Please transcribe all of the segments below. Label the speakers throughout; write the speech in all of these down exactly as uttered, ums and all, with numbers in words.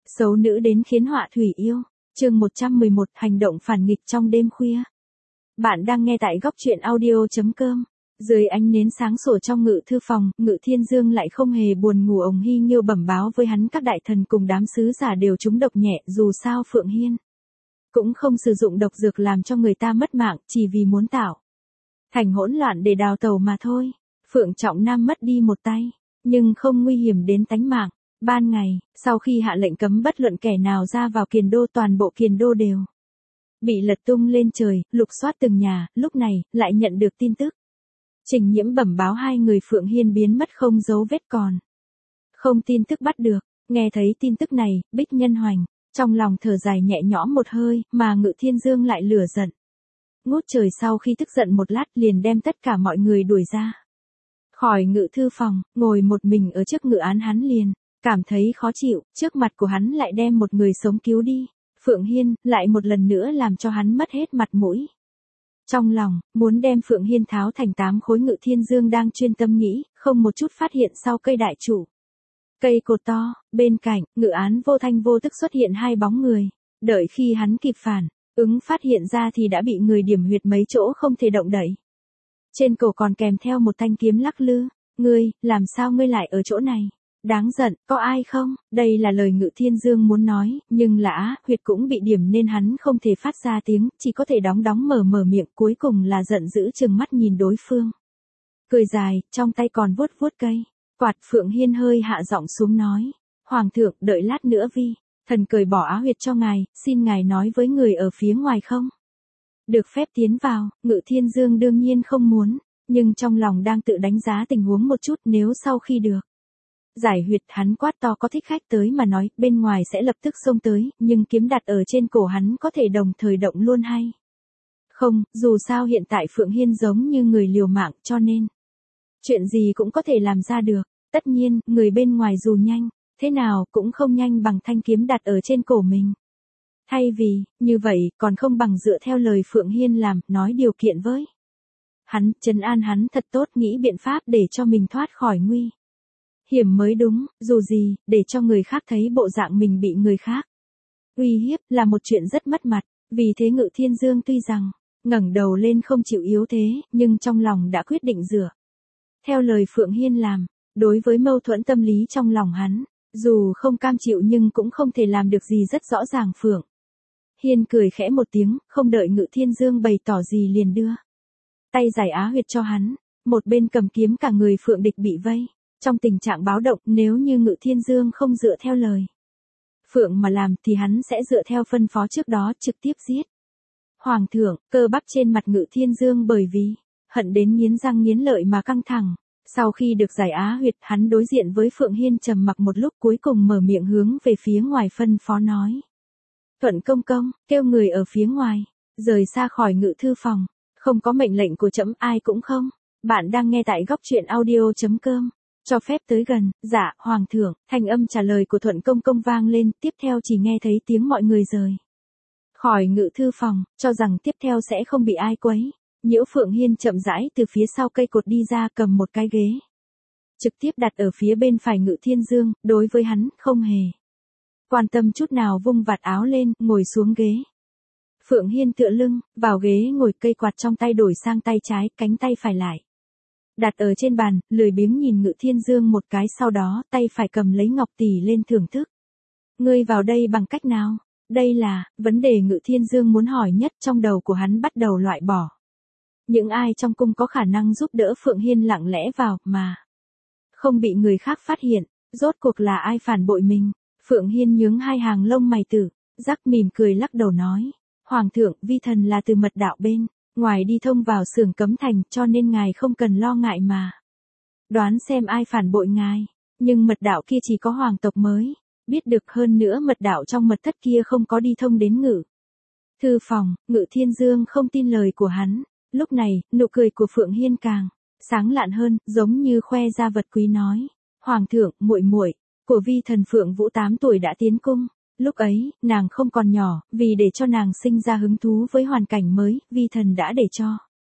Speaker 1: Xấu nữ đến khiến họa thủy yêu. Chương một trăm mười một, hành động phản nghịch trong đêm khuya. Bạn đang nghe tại góc truyện audio chấm com. Dưới ánh nến sáng sủa trong ngự thư phòng, Ngự Thiên Dương lại không hề buồn ngủ. Ông Hy Nghiêu bẩm báo với hắn các đại thần cùng đám sứ giả đều trúng độc nhẹ, dù sao Phượng Hiên cũng không sử dụng độc dược làm cho người ta mất mạng, chỉ vì muốn tạo thành hỗn loạn để đào tẩu mà thôi. Phượng Trọng Nam mất đi một tay, nhưng không nguy hiểm đến tánh mạng. Ban ngày, sau khi hạ lệnh cấm bất luận kẻ nào ra vào Kiền Đô, toàn bộ Kiền Đô đều bị lật tung lên trời, lục soát từng nhà. Lúc này, lại nhận được tin tức. Trình Nhiễm bẩm báo hai người Phượng Hiên biến mất không dấu vết, còn không tin tức bắt được. Nghe thấy tin tức này, Bích Nhân Hoành trong lòng thở dài nhẹ nhõm một hơi, mà Ngự Thiên Dương lại lửa giận ngút trời. Sau khi tức giận một lát, liền đem tất cả mọi người đuổi ra khỏi ngự thư phòng, ngồi một mình ở trước ngự án. Hắn liền cảm thấy khó chịu, trước mặt của hắn lại đem một người sống cứu đi. Phượng Hiên lại một lần nữa làm cho hắn mất hết mặt mũi. Trong lòng muốn đem Phượng Hiên tháo thành tám khối, Ngự Thiên Dương đang chuyên tâm nghĩ, không một chút phát hiện sau cây đại trụ, cây cột to bên cạnh ngự án vô thanh vô tức xuất hiện hai bóng người. Đợi khi hắn kịp phản ứng phát hiện ra thì đã bị người điểm huyệt mấy chỗ không thể động đậy. Trên cổ còn kèm theo một thanh kiếm lắc lư. Ngươi, làm sao ngươi lại ở chỗ này? Đáng giận, có ai không? Đây là lời Ngự Thiên Dương muốn nói, nhưng lã huyệt cũng bị điểm nên hắn không thể phát ra tiếng, chỉ có thể đóng đóng mở mở miệng, cuối cùng là giận dữ trừng mắt nhìn đối phương. Cười dài, trong tay còn vuốt vuốt cây quạt. Phượng Hiên hơi hạ giọng xuống nói, Hoàng thượng, đợi lát nữa vi thần cởi bỏ á huyệt cho ngài, xin ngài nói với người ở phía ngoài không được phép tiến vào. Ngự Thiên Dương đương nhiên không muốn, nhưng trong lòng đang tự đánh giá tình huống một chút, nếu sau khi được giải huyệt hắn quát to có thích khách tới mà nói, bên ngoài sẽ lập tức xông tới, nhưng kiếm đặt ở trên cổ hắn có thể đồng thời động luôn hay không? Dù sao hiện tại Phượng Hiên giống như người liều mạng, cho nên chuyện gì cũng có thể làm ra được. Tất nhiên, người bên ngoài dù nhanh thế nào cũng không nhanh bằng thanh kiếm đặt ở trên cổ mình. Thay vì như vậy, còn không bằng dựa theo lời Phượng Hiên làm, nói điều kiện với hắn, trấn an hắn thật tốt, nghĩ biện pháp để cho mình thoát khỏi nguy hiểm mới đúng. Dù gì, để cho người khác thấy bộ dạng mình bị người khác uy hiếp là một chuyện rất mất mặt. Vì thế Ngự Thiên Dương tuy rằng ngẩng đầu lên không chịu yếu thế, nhưng trong lòng đã quyết định dựa theo lời Phượng Hiên làm. Đối với mâu thuẫn tâm lý trong lòng hắn, dù không cam chịu nhưng cũng không thể làm được gì rất rõ ràng. Phượng Hiên cười khẽ một tiếng, không đợi Ngự Thiên Dương bày tỏ gì liền đưa tay giải á huyệt cho hắn. Một bên cầm kiếm, cả người Phượng địch bị vây trong tình trạng báo động. Nếu như Ngự Thiên Dương không dựa theo lời Phượng mà làm thì hắn sẽ dựa theo phân phó trước đó, trực tiếp giết Hoàng thượng. Cơ bắp trên mặt Ngự Thiên Dương bởi vì hận đến nghiến răng nghiến lợi mà căng thẳng. Sau khi được giải á huyệt, hắn đối diện với Phượng Hiên trầm mặc một lúc, cuối cùng mở miệng hướng về phía ngoài phân phó nói, Thuận công công, kêu người ở phía ngoài rời xa khỏi ngự thư phòng. Không có mệnh lệnh của trẫm ai cũng không. Bạn đang nghe tại góc truyện audio chấm com. Cho phép tới gần. Dạ, Hoàng thượng. Thanh âm trả lời của Thuận công công vang lên, tiếp theo chỉ nghe thấy tiếng mọi người rời khỏi ngự thư phòng, cho rằng tiếp theo sẽ không bị ai quấy nhiễu. Phượng Hiên chậm rãi từ phía sau cây cột đi ra, cầm một cái ghế trực tiếp đặt ở phía bên phải Ngự Thiên Dương. Đối với hắn, không hề quan tâm chút nào, vung vạt áo lên, ngồi xuống ghế. Phượng Hiên tựa lưng vào ghế ngồi, cây quạt trong tay đổi sang tay trái, cánh tay phải lại đặt ở trên bàn, lười biếng nhìn Ngự Thiên Dương một cái, sau đó tay phải cầm lấy ngọc tỷ lên thưởng thức. Ngươi vào đây bằng cách nào? Đây là vấn đề Ngự Thiên Dương muốn hỏi nhất. Trong đầu của hắn bắt đầu loại bỏ những ai trong cung có khả năng giúp đỡ Phượng Hiên lặng lẽ vào mà không bị người khác phát hiện. Rốt cuộc là ai phản bội mình? Phượng Hiên nhướng hai hàng lông mày tử rắc, mỉm cười lắc đầu nói, Hoàng thượng, vi thần là từ mật đạo bên ngoài đi thông vào xưởng cấm thành, cho nên ngài không cần lo ngại mà đoán xem ai phản bội ngài. Nhưng mật đạo kia chỉ có hoàng tộc mới biết được, hơn nữa mật đạo trong mật thất kia không có đi thông đến ngự thư phòng. Ngự Thiên Dương không tin lời của hắn. Lúc này, nụ cười của Phượng Hiên càng sáng lạn hơn, giống như khoe ra vật quý nói, Hoàng thượng, muội muội của vi thần Phượng Vũ tám tuổi đã tiến cung. Lúc ấy, nàng không còn nhỏ, vì để cho nàng sinh ra hứng thú với hoàn cảnh mới, vi thần đã để cho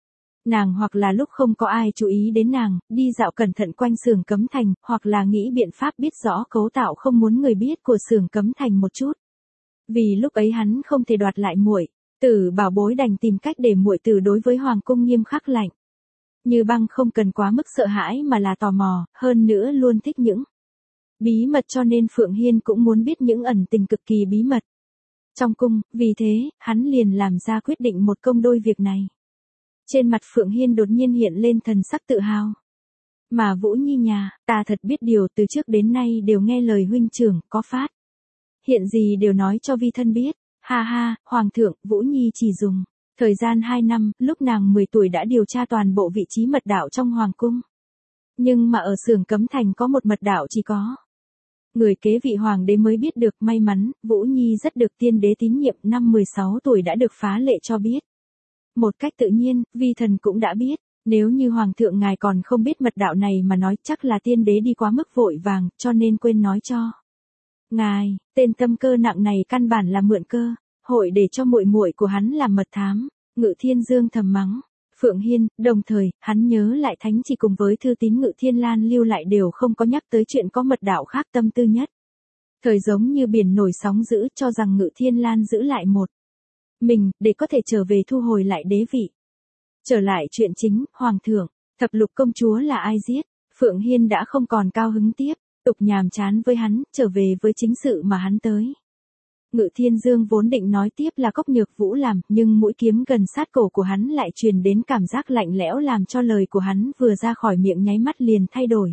Speaker 1: Nàng hoặc là lúc không có ai chú ý đến nàng, đi dạo cẩn thận quanh xưởng Cấm Thành, hoặc là nghĩ biện pháp biết rõ cấu tạo không muốn người biết của xưởng Cấm Thành một chút. Vì lúc ấy hắn không thể đoạt lại muội, Tử Bảo Bối đành tìm cách để muội Tử đối với hoàng cung nghiêm khắc lạnh. Như Băng không cần quá mức sợ hãi mà là tò mò, hơn nữa luôn thích những bí mật, cho nên Phượng Hiên cũng muốn biết những ẩn tình cực kỳ bí mật trong cung, vì thế, hắn liền làm ra quyết định một công đôi việc này. Trên mặt Phượng Hiên đột nhiên hiện lên thần sắc tự hào. Mà Vũ Nhi nhà, ta thật biết điều, từ trước đến nay đều nghe lời huynh trưởng, có phát hiện gì đều nói cho vi thân biết. Ha ha, Hoàng thượng, Vũ Nhi chỉ dùng thời gian hai năm, lúc nàng mười tuổi đã điều tra toàn bộ vị trí mật đạo trong Hoàng cung. Nhưng mà ở xưởng Cấm Thành có một mật đạo chỉ có người kế vị hoàng đế mới biết được. May mắn, Vũ Nhi rất được tiên đế tín nhiệm, năm mười sáu tuổi đã được phá lệ cho biết. Một cách tự nhiên, vi thần cũng đã biết, nếu như hoàng thượng ngài còn không biết mật đạo này mà nói, chắc là tiên đế đi quá mức vội vàng, cho nên quên nói cho ngài. Tên tâm cơ nặng này căn bản là mượn cơ hội để cho muội muội của hắn làm mật thám. Ngự Thiên Dương thầm mắng Phượng Hiên, đồng thời, hắn nhớ lại thánh chỉ cùng với thư tín Ngự Thiên Lan lưu lại đều không có nhắc tới chuyện có mật đạo khác tâm tư nhất. Thời giống như biển nổi sóng dữ, cho rằng Ngự Thiên Lan giữ lại một mình, để có thể trở về thu hồi lại đế vị. Trở lại chuyện chính, Hoàng thượng, thập lục công chúa là ai giết? Phượng Hiên đã không còn cao hứng tiếp, tục nhàm chán với hắn, trở về với chính sự mà hắn tới. Ngự Thiên Dương vốn định nói tiếp là Cốc Nhược Vũ làm, nhưng mũi kiếm gần sát cổ của hắn lại truyền đến cảm giác lạnh lẽo làm cho lời của hắn vừa ra khỏi miệng nháy mắt liền thay đổi.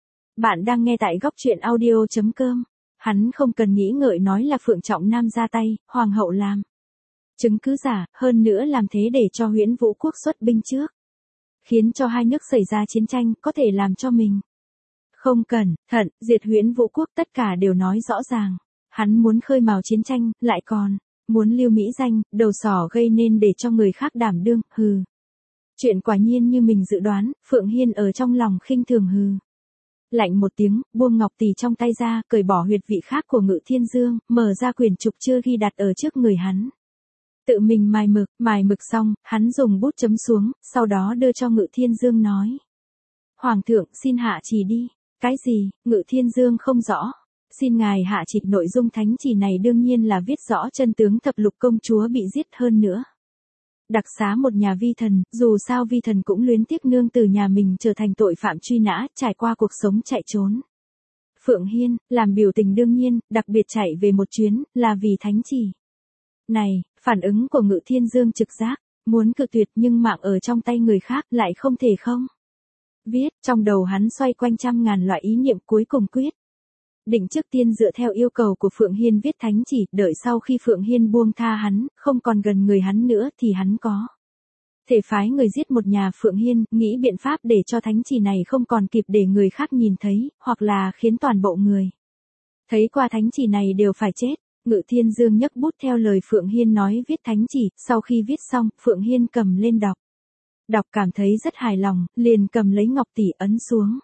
Speaker 1: Bạn đang nghe tại góc truyện audio chấm com. Hắn không cần nghĩ ngợi nói là Phượng Trọng Nam ra tay, Hoàng hậu làm chứng cứ giả, hơn nữa làm thế để cho Huyễn Vũ quốc xuất binh trước, khiến cho hai nước xảy ra chiến tranh, có thể làm cho mình không cẩn thận diệt Huyễn Vũ quốc, tất cả đều nói rõ ràng. Hắn muốn khơi mào chiến tranh, lại còn muốn lưu mỹ danh, đầu sỏ gây nên để cho người khác đảm đương, hừ. Chuyện quả nhiên như mình dự đoán, Phượng Hiên ở trong lòng khinh thường hừ. Lạnh một tiếng, buông ngọc tỷ trong tay ra, cởi bỏ huyệt vị khác của Ngự Thiên Dương, mở ra quyển trục chưa ghi đặt ở trước người hắn. Tự mình mài mực, mài mực xong, hắn dùng bút chấm xuống, sau đó đưa cho Ngự Thiên Dương nói. Hoàng thượng, xin hạ chỉ đi. Cái gì? Ngự Thiên Dương không rõ. Xin ngài hạ chỉ, nội dung thánh chỉ này đương nhiên là viết rõ chân tướng thập lục công chúa bị giết, hơn nữa đặc xá một nhà vi thần, dù sao vi thần cũng luyến tiếc nương từ nhà mình trở thành tội phạm truy nã, trải qua cuộc sống chạy trốn. Phượng Hiên, làm biểu tình đương nhiên, đặc biệt chạy về một chuyến, là vì thánh chỉ này. Phản ứng của Ngự Thiên Dương trực giác, muốn cự tuyệt nhưng mạng ở trong tay người khác lại không thể không viết. Trong đầu hắn xoay quanh trăm ngàn loại ý niệm, cuối cùng quyết định trước tiên dựa theo yêu cầu của Phượng Hiên viết thánh chỉ, đợi sau khi Phượng Hiên buông tha hắn, không còn gần người hắn nữa thì hắn có thể phái người giết một nhà Phượng Hiên, nghĩ biện pháp để cho thánh chỉ này không còn kịp để người khác nhìn thấy, hoặc là khiến toàn bộ người thấy qua thánh chỉ này đều phải chết. Ngự Thiên Dương nhấc bút theo lời Phượng Hiên nói viết thánh chỉ, sau khi viết xong, Phượng Hiên cầm lên đọc. Đọc cảm thấy rất hài lòng, liền cầm lấy ngọc tỷ ấn xuống.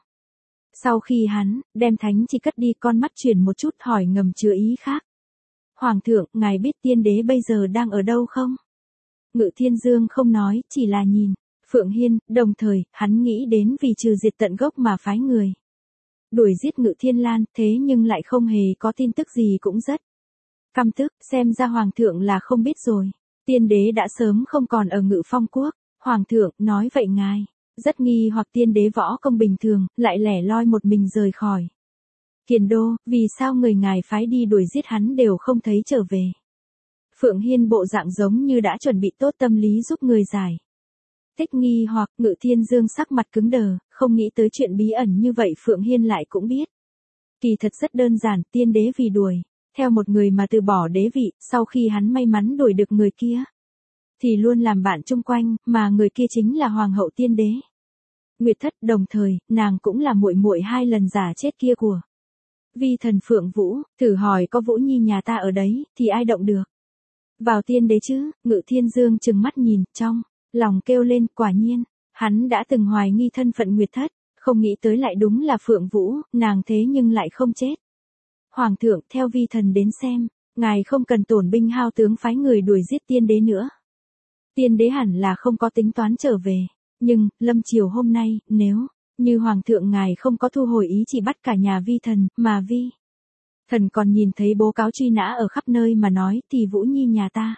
Speaker 1: Sau khi hắn đem thánh chỉ cất đi, con mắt chuyển một chút hỏi ngầm chứa ý khác. Hoàng thượng, ngài biết tiên đế bây giờ đang ở đâu không? Ngự Thiên Dương không nói, chỉ là nhìn Phượng Hiên, đồng thời, hắn nghĩ đến vì trừ diệt tận gốc mà phái người đuổi giết Ngự Thiên Lan, thế nhưng lại không hề có tin tức gì, cũng rất căm tức. Xem ra Hoàng thượng là không biết rồi, tiên đế đã sớm không còn ở Ngự Phong quốc. Hoàng thượng, nói vậy ngài rất nghi hoặc tiên đế võ công bình thường, lại lẻ loi một mình rời khỏi Kiền Đô, vì sao người ngài phái đi đuổi giết hắn đều không thấy trở về? Phượng Hiên bộ dạng giống như đã chuẩn bị tốt tâm lý giúp người giải thích nghi hoặc. Ngự Thiên Dương sắc mặt cứng đờ, không nghĩ tới chuyện bí ẩn như vậy Phượng Hiên lại cũng biết. Kỳ thật rất đơn giản, tiên đế vì đuổi theo một người mà từ bỏ đế vị, sau khi hắn may mắn đuổi được người kia thì luôn làm bạn chung quanh, mà người kia chính là Hoàng hậu tiên đế Nguyệt Thất, đồng thời, nàng cũng là muội muội hai lần giả chết kia của vi thần Phượng Vũ. Thử hỏi có Vũ Nhi nhà ta ở đấy, thì ai động được vào tiên đế chứ? Ngự Thiên Dương trừng mắt nhìn, trong lòng kêu lên, quả nhiên, hắn đã từng hoài nghi thân phận Nguyệt Thất, không nghĩ tới lại đúng là Phượng Vũ, nàng thế nhưng lại không chết. Hoàng thượng, theo vi thần đến xem, ngài không cần tổn binh hao tướng phái người đuổi giết tiên đế nữa. Tiên đế hẳn là không có tính toán trở về. Nhưng, lâm chiều hôm nay, nếu như hoàng thượng ngài không có thu hồi ý chỉ bắt cả nhà vi thần, mà vi thần còn nhìn thấy bố cáo truy nã ở khắp nơi mà nói thì Vũ Nhi nhà ta.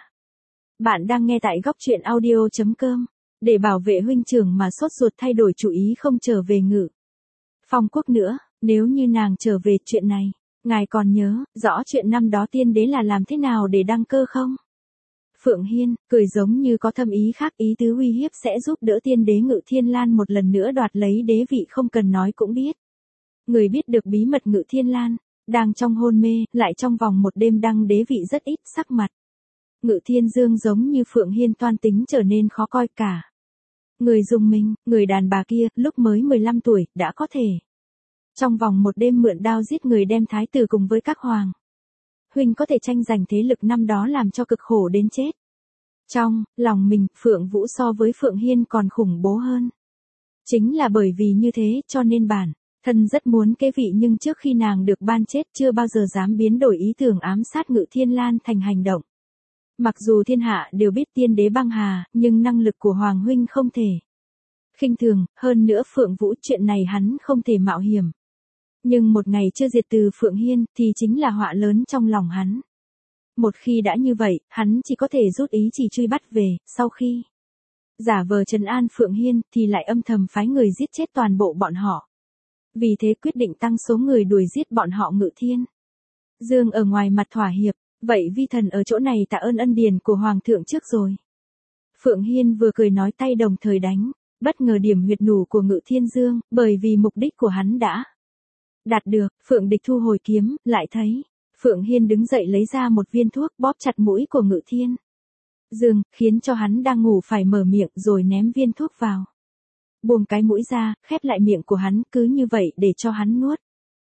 Speaker 1: Bạn đang nghe tại góc truyện audio.com. Để bảo vệ huynh trưởng mà sốt ruột thay đổi chủ ý không trở về Ngự Phong quốc nữa, nếu như nàng trở về chuyện này, ngài còn nhớ rõ chuyện năm đó tiên đế là làm thế nào để đăng cơ không? Phượng Hiên, cười giống như có thâm ý khác, ý tứ uy hiếp sẽ giúp đỡ tiên đế Ngự Thiên Lan một lần nữa đoạt lấy đế vị không cần nói cũng biết. Người biết được bí mật Ngự Thiên Lan, đang trong hôn mê, lại trong vòng một đêm đăng đế vị rất ít sắc mặt. Ngự Thiên Dương giống như Phượng Hiên toan tính trở nên khó coi cả. Người dùng mình, người đàn bà kia, lúc mới mười lăm tuổi, đã có thể. Trong vòng một đêm mượn đao giết người đem thái tử cùng với các hoàng huynh có thể tranh giành thế lực năm đó làm cho cực khổ đến chết. Trong lòng mình, Phượng Vũ so với Phượng Hiên còn khủng bố hơn. Chính là bởi vì như thế cho nên bản thân rất muốn kế vị, nhưng trước khi nàng được ban chết chưa bao giờ dám biến đổi ý tưởng ám sát Ngự Thiên Lan thành hành động. Mặc dù thiên hạ đều biết tiên đế băng hà, nhưng năng lực của Hoàng huynh không thể khinh thường, hơn nữa Phượng Vũ chuyện này hắn không thể mạo hiểm. Nhưng một ngày chưa diệt từ Phượng Hiên thì chính là họa lớn trong lòng hắn. Một khi đã như vậy, hắn chỉ có thể rút ý chỉ truy bắt về, sau khi giả vờ trấn an Phượng Hiên thì lại âm thầm phái người giết chết toàn bộ bọn họ. Vì thế quyết định tăng số người đuổi giết bọn họ. Ngự Thiên Dương ở ngoài mặt thỏa hiệp, vậy vi thần ở chỗ này tạ ơn ân điển của Hoàng thượng trước rồi. Phượng Hiên vừa cười nói tay đồng thời đánh, bất ngờ điểm huyệt nủ của Ngự Thiên Dương, bởi vì mục đích của hắn đã đạt được. Phượng Địch thu hồi kiếm, lại thấy Phượng Hiên đứng dậy lấy ra một viên thuốc bóp chặt mũi của Ngự Thiên Dương, khiến cho hắn đang ngủ phải mở miệng rồi ném viên thuốc vào. Buông cái mũi ra, khép lại miệng của hắn, cứ như vậy để cho hắn nuốt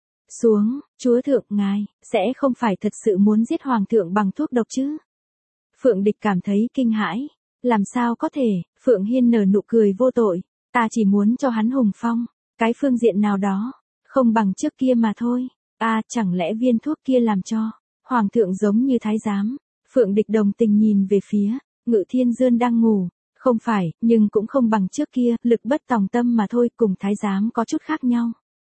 Speaker 1: xuống. Chúa thượng ngài, sẽ không phải thật sự muốn giết hoàng thượng bằng thuốc độc chứ? Phượng Địch cảm thấy kinh hãi. Làm sao có thể? Phượng Hiên nở nụ cười vô tội. Ta chỉ muốn cho hắn hùng phong, cái phương diện nào đó không bằng trước kia mà thôi. A à, chẳng lẽ viên thuốc kia làm cho hoàng thượng giống như thái giám? Phượng Địch đồng tình nhìn về phía Ngự Thiên Dương đang ngủ. Không phải, nhưng cũng không bằng trước kia, lực bất tòng tâm mà thôi, cùng thái giám có chút khác nhau.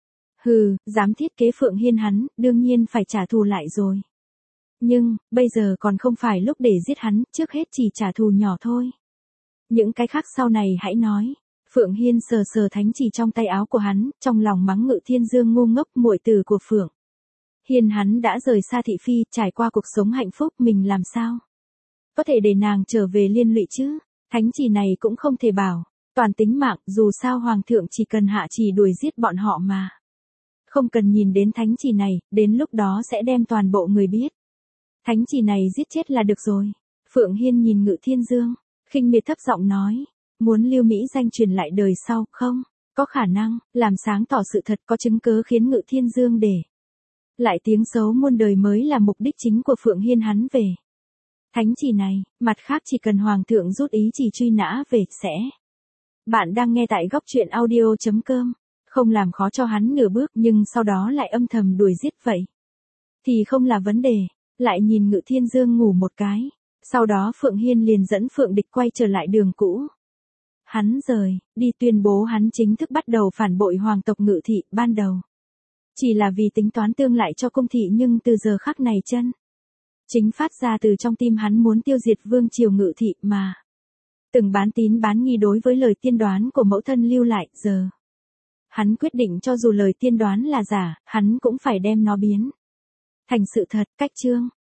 Speaker 1: Hừ, dám thiết kế Phượng Hiên hắn, đương nhiên phải trả thù lại rồi. Nhưng, bây giờ còn không phải lúc để giết hắn, trước hết chỉ trả thù nhỏ thôi. Những cái khác sau này hãy nói. Phượng Hiên sờ sờ thánh chỉ trong tay áo của hắn, trong lòng mắng Ngự Thiên Dương ngu ngốc, muội tử của Phượng Hiên hắn đã rời xa thị phi, trải qua cuộc sống hạnh phúc, mình làm sao có thể để nàng trở về liên lụy chứ? Thánh chỉ này cũng không thể bảo toàn tính mạng, dù sao hoàng thượng chỉ cần hạ chỉ đuổi giết bọn họ mà. Không cần nhìn đến thánh chỉ này, đến lúc đó sẽ đem toàn bộ người biết. Thánh chỉ này giết chết là được rồi. Phượng Hiên nhìn Ngự Thiên Dương, khinh miệt thấp giọng nói, muốn lưu Mỹ danh truyền lại đời sau, không có khả năng. Làm sáng tỏ sự thật, có chứng cớ khiến Ngự Thiên Dương để lại tiếng xấu muôn đời mới là mục đích chính của Phượng Hiên hắn về thánh chỉ này. Mặt khác chỉ cần hoàng thượng rút ý chỉ truy nã về, sẽ. Bạn đang nghe tại góc truyện audio.com. Không làm khó cho hắn nửa bước, nhưng sau đó lại âm thầm đuổi giết vậy thì không là vấn đề. Lại nhìn Ngự Thiên Dương ngủ một cái. Sau đó Phượng Hiên liền dẫn Phượng Địch quay trở lại đường cũ. Hắn rời đi tuyên bố hắn chính thức bắt đầu phản bội hoàng tộc Ngự thị. Ban đầu chỉ là vì tính toán tương lại cho cung thị, nhưng từ giờ khắc này chân chính phát ra từ trong tim hắn muốn tiêu diệt vương triều Ngự thị mà từng bán tín bán nghi đối với lời tiên đoán của mẫu thân lưu lại. Giờ hắn quyết định cho dù lời tiên đoán là giả, hắn cũng phải đem nó biến thành sự thật. Cách chương